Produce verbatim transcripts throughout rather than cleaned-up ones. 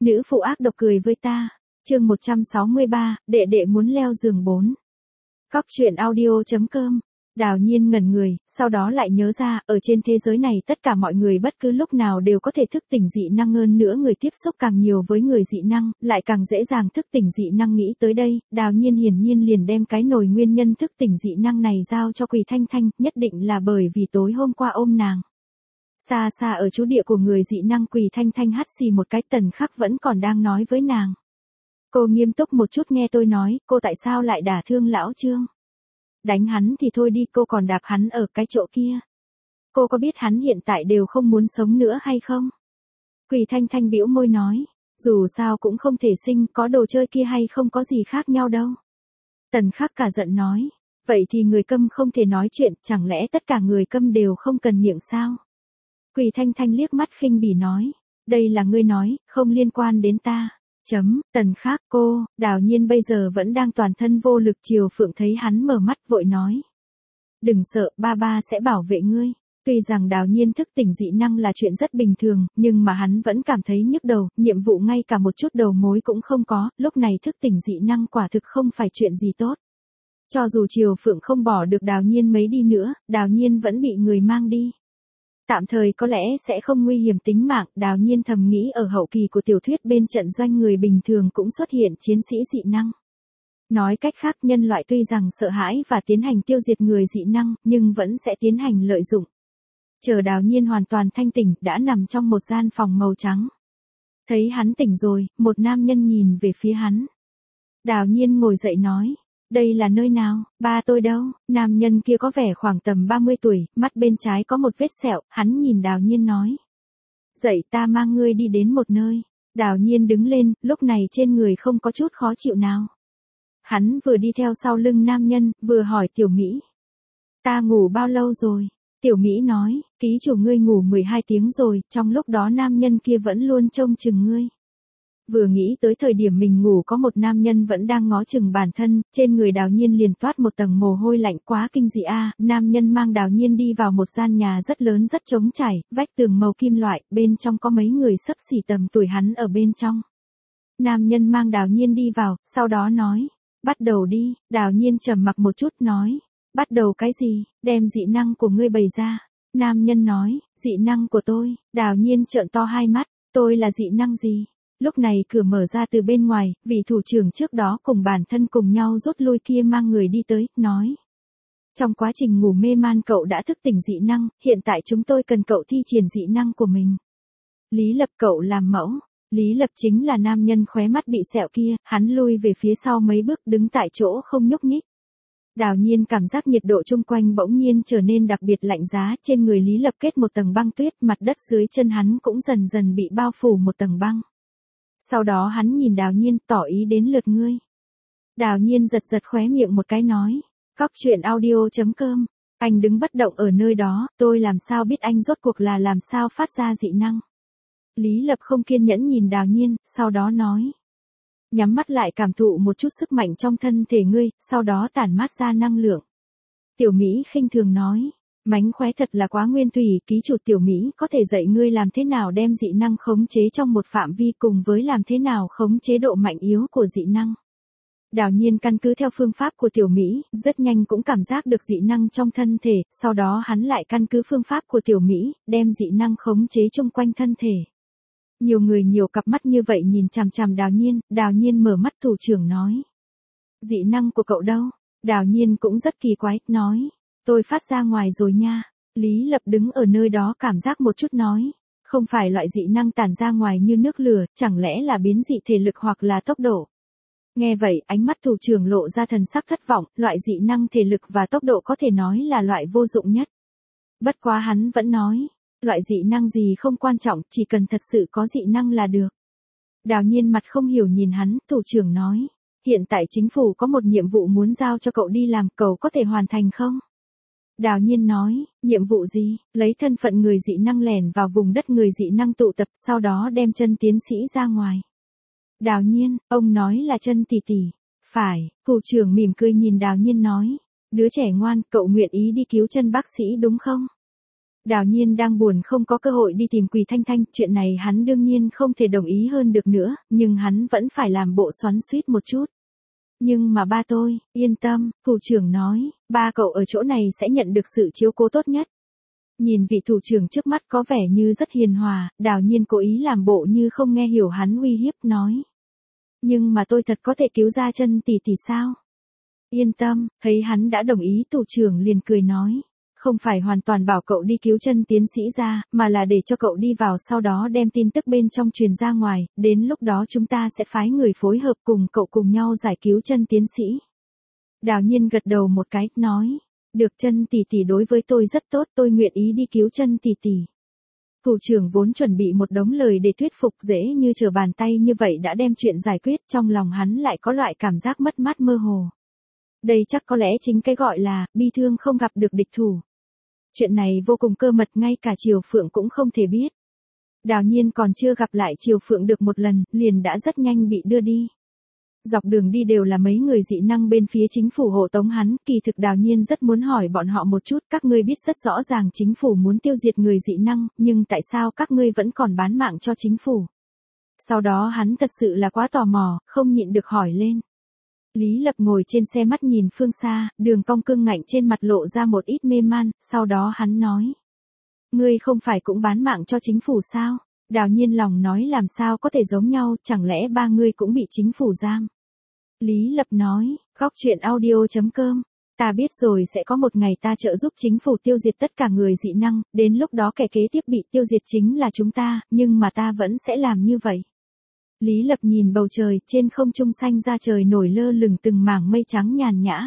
Nữ phụ ác độc cười với ta. Chương một trăm sáu mươi ba, đệ đệ muốn leo giường bốn. Cóc truyện audio chấm com. Đào Nhiên ngẩn người, sau đó lại nhớ ra, ở trên thế giới này tất cả mọi người bất cứ lúc nào đều có thể thức tỉnh dị năng, hơn nữa người tiếp xúc càng nhiều với người dị năng, lại càng dễ dàng thức tỉnh dị năng. Nghĩ tới đây, Đào Nhiên hiển nhiên liền đem cái nồi nguyên nhân thức tỉnh dị năng này giao cho Quỳ Thanh Thanh, nhất định là bởi vì tối hôm qua ôm nàng. Xa xa ở trú địa của người dị năng, Quỳ Thanh Thanh hắt xì một cái, Tần Khắc vẫn còn đang nói với nàng. Cô nghiêm túc một chút nghe tôi nói, cô tại sao lại đả thương lão Trương? Đánh hắn thì thôi đi, cô còn đạp hắn ở cái chỗ kia. Cô có biết hắn hiện tại đều không muốn sống nữa hay không? Quỳ Thanh Thanh bĩu môi nói, dù sao cũng không thể sinh, có đồ chơi kia hay không có gì khác nhau đâu. Tần Khắc cả giận nói, vậy thì người câm không thể nói chuyện, chẳng lẽ tất cả người câm đều không cần miệng sao? Quỳ Thanh Thanh liếc mắt khinh bỉ nói, đây là ngươi nói, không liên quan đến ta. Chấm, Tần Khắc, cô, Đào Nhiên bây giờ vẫn đang toàn thân vô lực. Triều Phượng thấy hắn mở mắt vội nói. Đừng sợ, ba ba sẽ bảo vệ ngươi. Tuy rằng Đào Nhiên thức tỉnh dị năng là chuyện rất bình thường, nhưng mà hắn vẫn cảm thấy nhức đầu, nhiệm vụ ngay cả một chút đầu mối cũng không có, lúc này thức tỉnh dị năng quả thực không phải chuyện gì tốt. Cho dù Triều Phượng không bỏ được Đào Nhiên mấy đi nữa, Đào Nhiên vẫn bị người mang đi. Tạm thời có lẽ sẽ không nguy hiểm tính mạng, Đào Nhiên thầm nghĩ. Ở hậu kỳ của tiểu thuyết bên trận doanh người bình thường cũng xuất hiện chiến sĩ dị năng. Nói cách khác, nhân loại tuy rằng sợ hãi và tiến hành tiêu diệt người dị năng, nhưng vẫn sẽ tiến hành lợi dụng. Chờ Đào Nhiên hoàn toàn thanh tỉnh, đã nằm trong một gian phòng màu trắng. Thấy hắn tỉnh rồi, một nam nhân nhìn về phía hắn. Đào Nhiên ngồi dậy nói. Đây là nơi nào, ba tôi đâu? Nam nhân kia có vẻ khoảng tầm ba mươi tuổi, mắt bên trái có một vết sẹo, hắn nhìn Đào Nhiên nói. Dậy, ta mang ngươi đi đến một nơi. Đào Nhiên đứng lên, lúc này trên người không có chút khó chịu nào. Hắn vừa đi theo sau lưng nam nhân, vừa hỏi Tiểu Mỹ. Ta ngủ bao lâu rồi? Tiểu Mỹ nói, ký chủ ngươi ngủ mười hai tiếng rồi, trong lúc đó nam nhân kia vẫn luôn trông chừng ngươi. Vừa nghĩ tới thời điểm mình ngủ có một nam nhân vẫn đang ngó chừng bản thân, trên người Đào Nhiên liền toát một tầng mồ hôi lạnh, quá kinh dị a. Nam nhân mang Đào Nhiên đi vào một gian nhà rất lớn rất trống trải, vách tường màu kim loại, bên trong có mấy người xấp xỉ tầm tuổi hắn ở bên trong. Nam nhân mang Đào Nhiên đi vào, sau đó nói, bắt đầu đi. Đào Nhiên trầm mặc một chút nói, bắt đầu cái gì? Đem dị năng của ngươi bày ra. Nam nhân nói, dị năng của tôi. Đào Nhiên trợn to hai mắt, tôi là dị năng gì? Lúc này cửa mở ra từ bên ngoài, vị thủ trưởng trước đó cùng bản thân cùng nhau rút lui kia mang người đi tới, nói. Trong quá trình ngủ mê man cậu đã thức tỉnh dị năng, hiện tại chúng tôi cần cậu thi triển dị năng của mình. Lý Lập cậu làm mẫu. Lý Lập chính là nam nhân khóe mắt bị sẹo kia, hắn lui về phía sau mấy bước đứng tại chỗ không nhúc nhích. Đào Nhiên cảm giác nhiệt độ chung quanh bỗng nhiên trở nên đặc biệt lạnh giá, trên người Lý Lập kết một tầng băng tuyết, mặt đất dưới chân hắn cũng dần dần bị bao phủ một tầng băng. Sau đó hắn nhìn Đào Nhiên, tỏ ý đến lượt ngươi. Đào Nhiên giật giật khóe miệng một cái nói. Cóc truyện audio chấm com. Anh đứng bất động ở nơi đó, tôi làm sao biết anh rốt cuộc là làm sao phát ra dị năng. Lý Lập không kiên nhẫn nhìn Đào Nhiên, sau đó nói. Nhắm mắt lại cảm thụ một chút sức mạnh trong thân thể ngươi, sau đó tản mát ra năng lượng. Tiểu Mỹ khinh thường nói. Mánh khóe thật là quá nguyên tùy, ký chủ Tiểu Mỹ có thể dạy ngươi làm thế nào đem dị năng khống chế trong một phạm vi cùng với làm thế nào khống chế độ mạnh yếu của dị năng. Đào Nhiên căn cứ theo phương pháp của Tiểu Mỹ, rất nhanh cũng cảm giác được dị năng trong thân thể, sau đó hắn lại căn cứ phương pháp của Tiểu Mỹ, đem dị năng khống chế chung quanh thân thể. Nhiều người nhiều cặp mắt như vậy nhìn chằm chằm Đào Nhiên, Đào Nhiên mở mắt. Thủ trưởng nói. Dị năng của cậu đâu? Đào Nhiên cũng rất kỳ quái, nói. Tôi phát ra ngoài rồi nha. Lý Lập đứng ở nơi đó cảm giác một chút nói. Không phải loại dị năng tản ra ngoài như nước lửa, chẳng lẽ là biến dị thể lực hoặc là tốc độ. Nghe vậy, ánh mắt thủ trưởng lộ ra thần sắc thất vọng, loại dị năng thể lực và tốc độ có thể nói là loại vô dụng nhất. Bất quá hắn vẫn nói. Loại dị năng gì không quan trọng, chỉ cần thật sự có dị năng là được. Đào Nhiên mặt không hiểu nhìn hắn, thủ trưởng nói. Hiện tại chính phủ có một nhiệm vụ muốn giao cho cậu đi làm, cậu có thể hoàn thành không? Đào Nhiên nói, nhiệm vụ gì? Lấy thân phận người dị năng lẻn vào vùng đất người dị năng tụ tập, sau đó đem chân tiến sĩ ra ngoài. Đào Nhiên, ông nói là chân tỷ tỷ. Phải, thủ trưởng mỉm cười nhìn Đào Nhiên nói. Đứa trẻ ngoan, cậu nguyện ý đi cứu chân bác sĩ đúng không? Đào Nhiên đang buồn không có cơ hội đi tìm Quỳ Thanh Thanh, chuyện này hắn đương nhiên không thể đồng ý hơn được nữa, nhưng hắn vẫn phải làm bộ xoắn xuýt một chút. Nhưng mà ba tôi, yên tâm, thủ trưởng nói, ba cậu ở chỗ này sẽ nhận được sự chiếu cố tốt nhất. Nhìn vị thủ trưởng trước mắt có vẻ như rất hiền hòa, Đào Nhiên cố ý làm bộ như không nghe hiểu hắn uy hiếp nói. Nhưng mà tôi thật có thể cứu ra chân tỷ tỷ sao? Yên tâm, thấy hắn đã đồng ý thủ trưởng liền cười nói. Không phải hoàn toàn bảo cậu đi cứu chân tiến sĩ ra, mà là để cho cậu đi vào sau đó đem tin tức bên trong truyền ra ngoài, đến lúc đó chúng ta sẽ phái người phối hợp cùng cậu cùng nhau giải cứu chân tiến sĩ. Đào Nhiên gật đầu một cái, nói, được, chân tỷ tỷ đối với tôi rất tốt, tôi nguyện ý đi cứu chân tỷ tỷ. Thủ trưởng vốn chuẩn bị một đống lời để thuyết phục dễ như trở bàn tay như vậy đã đem chuyện giải quyết, trong lòng hắn lại có loại cảm giác mất mát mơ hồ. Đây chắc có lẽ chính cái gọi là, bi thương không gặp được địch thủ. Chuyện này vô cùng cơ mật, ngay cả Triều Phượng cũng không thể biết. Đào Nhiên còn chưa gặp lại Triều Phượng được một lần, liền đã rất nhanh bị đưa đi. Dọc đường đi đều là mấy người dị năng bên phía chính phủ hộ tống hắn, kỳ thực Đào Nhiên rất muốn hỏi bọn họ một chút, các ngươi biết rất rõ ràng chính phủ muốn tiêu diệt người dị năng, nhưng tại sao các ngươi vẫn còn bán mạng cho chính phủ? Sau đó hắn thật sự là quá tò mò, không nhịn được hỏi lên. Lý Lập ngồi trên xe mắt nhìn phương xa, đường cong cương ngạnh trên mặt lộ ra một ít mê man, sau đó hắn nói. Ngươi không phải cũng bán mạng cho chính phủ sao? Đào Nhiên lòng nói làm sao có thể giống nhau, chẳng lẽ ba ngươi cũng bị chính phủ giam? Lý Lập nói, góc chuyện audio chấm com, ta biết rồi sẽ có một ngày ta trợ giúp chính phủ tiêu diệt tất cả người dị năng, đến lúc đó kẻ kế tiếp bị tiêu diệt chính là chúng ta, nhưng mà ta vẫn sẽ làm như vậy. Lý Lập nhìn bầu trời, trên không trung xanh ra trời nổi lơ lửng từng mảng mây trắng nhàn nhã.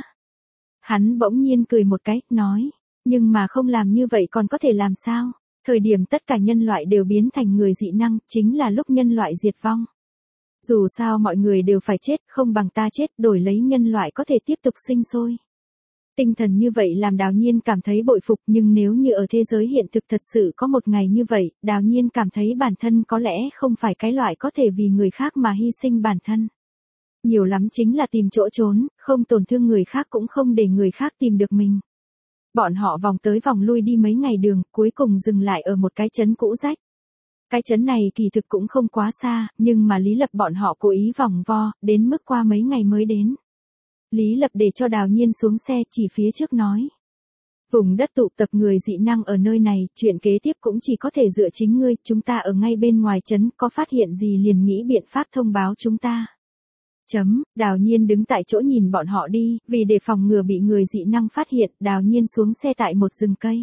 Hắn bỗng nhiên cười một cái, nói, nhưng mà không làm như vậy còn có thể làm sao? Thời điểm tất cả nhân loại đều biến thành người dị năng, chính là lúc nhân loại diệt vong. Dù sao mọi người đều phải chết, không bằng ta chết, đổi lấy nhân loại có thể tiếp tục sinh sôi. Tinh thần như vậy làm Đào Nhiên cảm thấy bội phục, nhưng nếu như ở thế giới hiện thực thật sự có một ngày như vậy, Đào Nhiên cảm thấy bản thân có lẽ không phải cái loại có thể vì người khác mà hy sinh bản thân. Nhiều lắm chính là tìm chỗ trốn, không tổn thương người khác cũng không để người khác tìm được mình. Bọn họ vòng tới vòng lui đi mấy ngày đường, cuối cùng dừng lại ở một cái trấn cũ rách. Cái trấn này kỳ thực cũng không quá xa, nhưng mà Lý Lập bọn họ cố ý vòng vo, đến mức qua mấy ngày mới đến. Lý Lập để cho Đào Nhiên xuống xe, chỉ phía trước nói. Vùng đất tụ tập người dị năng ở nơi này, chuyện kế tiếp cũng chỉ có thể dựa chính ngươi, chúng ta ở ngay bên ngoài trấn, có phát hiện gì liền nghĩ biện pháp thông báo chúng ta. Chấm, Đào Nhiên đứng tại chỗ nhìn bọn họ đi, vì để phòng ngừa bị người dị năng phát hiện, Đào Nhiên xuống xe tại một rừng cây.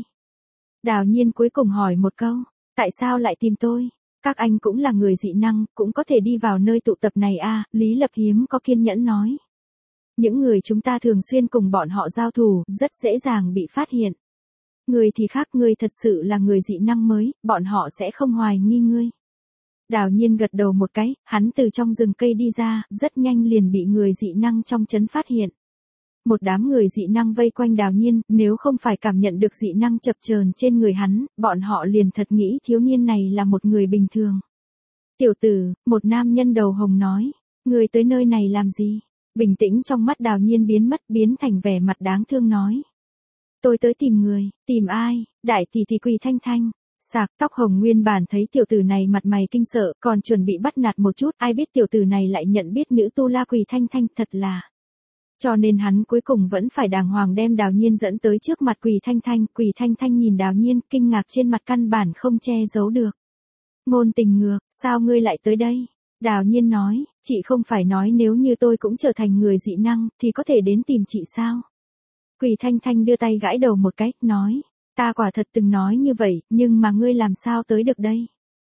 Đào Nhiên cuối cùng hỏi một câu, tại sao lại tìm tôi? Các anh cũng là người dị năng, cũng có thể đi vào nơi tụ tập này à, Lý Lập hiếm có kiên nhẫn nói. Những người chúng ta thường xuyên cùng bọn họ giao thủ, rất dễ dàng bị phát hiện. Người thì khác, ngươi thật sự là người dị năng mới, bọn họ sẽ không hoài nghi ngươi. Đào Nhiên gật đầu một cái, hắn từ trong rừng cây đi ra, rất nhanh liền bị người dị năng trong trấn phát hiện. Một đám người dị năng vây quanh Đào Nhiên, nếu không phải cảm nhận được dị năng chập chờn trên người hắn, bọn họ liền thật nghĩ thiếu niên này là một người bình thường. Tiểu tử, một nam nhân đầu hồng nói, người tới nơi này làm gì? Bình tĩnh trong mắt Đào Nhiên biến mất, biến thành vẻ mặt đáng thương nói. Tôi tới tìm người, tìm ai? Đại tỷ tỷ Quỳ Thanh Thanh. Sạc tóc hồng nguyên bản thấy tiểu tử này mặt mày kinh sợ, còn chuẩn bị bắt nạt một chút, ai biết tiểu tử này lại nhận biết nữ tu la Quỳ Thanh Thanh, thật là. Cho nên hắn cuối cùng vẫn phải đàng hoàng đem Đào Nhiên dẫn tới trước mặt Quỳ Thanh Thanh, Quỳ Thanh Thanh nhìn Đào Nhiên, kinh ngạc trên mặt căn bản không che giấu được. Ngôn tình ngược, sao ngươi lại tới đây? Đào Nhiên nói, chị không phải nói nếu như tôi cũng trở thành người dị năng, thì có thể đến tìm chị sao? Quỳ Thanh Thanh đưa tay gãi đầu một cái, nói, ta quả thật từng nói như vậy, nhưng mà ngươi làm sao tới được đây?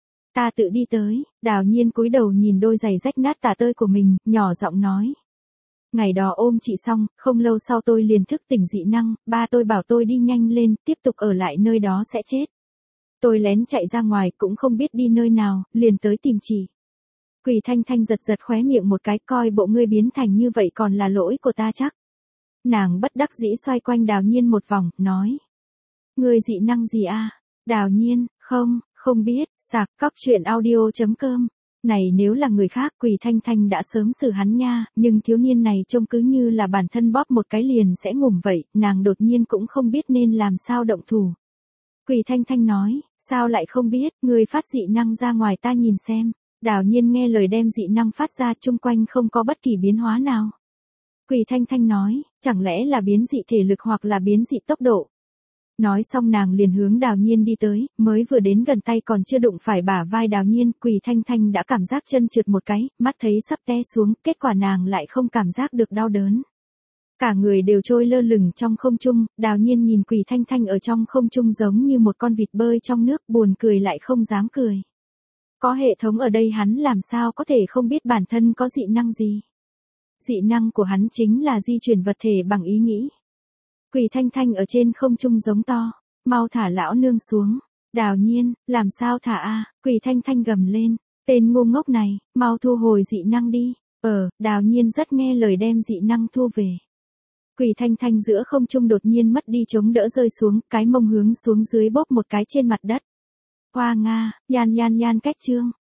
Ta tự đi tới. Đào Nhiên cúi đầu nhìn đôi giày rách nát tả tơi của mình, nhỏ giọng nói. Ngày đó ôm chị xong, không lâu sau tôi liền thức tỉnh dị năng, ba tôi bảo tôi đi nhanh lên, tiếp tục ở lại nơi đó sẽ chết. Tôi lén chạy ra ngoài cũng không biết đi nơi nào, liền tới tìm chị. Quỳ Thanh Thanh giật giật khóe miệng một cái, coi bộ ngươi biến thành như vậy còn là lỗi của ta chắc. Nàng bất đắc dĩ xoay quanh Đào Nhiên một vòng, nói. Ngươi dị năng gì à? Đào Nhiên, không, không biết, sạc cóc chuyện audio chấm com. Này nếu là người khác Quỳ Thanh Thanh đã sớm xử hắn nha, nhưng thiếu niên này trông cứ như là bản thân bóp một cái liền sẽ ngủm vậy, nàng đột nhiên cũng không biết nên làm sao động thủ. Quỷ Thanh Thanh nói, sao lại không biết, người phát dị năng ra ngoài ta nhìn xem. Đào Nhiên nghe lời đem dị năng phát ra, chung quanh không có bất kỳ biến hóa nào. Quỷ Thanh Thanh nói, chẳng lẽ là biến dị thể lực hoặc là biến dị tốc độ. Nói xong nàng liền hướng Đào Nhiên đi tới, mới vừa đến gần tay còn chưa đụng phải bả vai Đào Nhiên, Quỷ Thanh Thanh đã cảm giác chân trượt một cái, mắt thấy sắp té xuống, kết quả nàng lại không cảm giác được đau đớn. Cả người đều trôi lơ lửng trong không trung, Đào Nhiên nhìn Quỷ Thanh Thanh ở trong không trung giống như một con vịt bơi trong nước, buồn cười lại không dám cười. Có hệ thống ở đây hắn làm sao có thể không biết bản thân có dị năng gì. Dị năng của hắn chính là di chuyển vật thể bằng ý nghĩ. Quỷ Thanh Thanh ở trên không trung giống to, mau thả lão nương xuống. Đào Nhiên, làm sao thả a? Quỷ Thanh Thanh gầm lên, tên ngu ngốc này, mau thu hồi dị năng đi. Ờ, Đào Nhiên rất nghe lời đem dị năng thu về. Quỷ Thanh Thanh giữa không trung đột nhiên mất đi chống đỡ rơi xuống, cái mông hướng xuống dưới bóp một cái trên mặt đất. Hoa Nga, yan yan yan cách chương.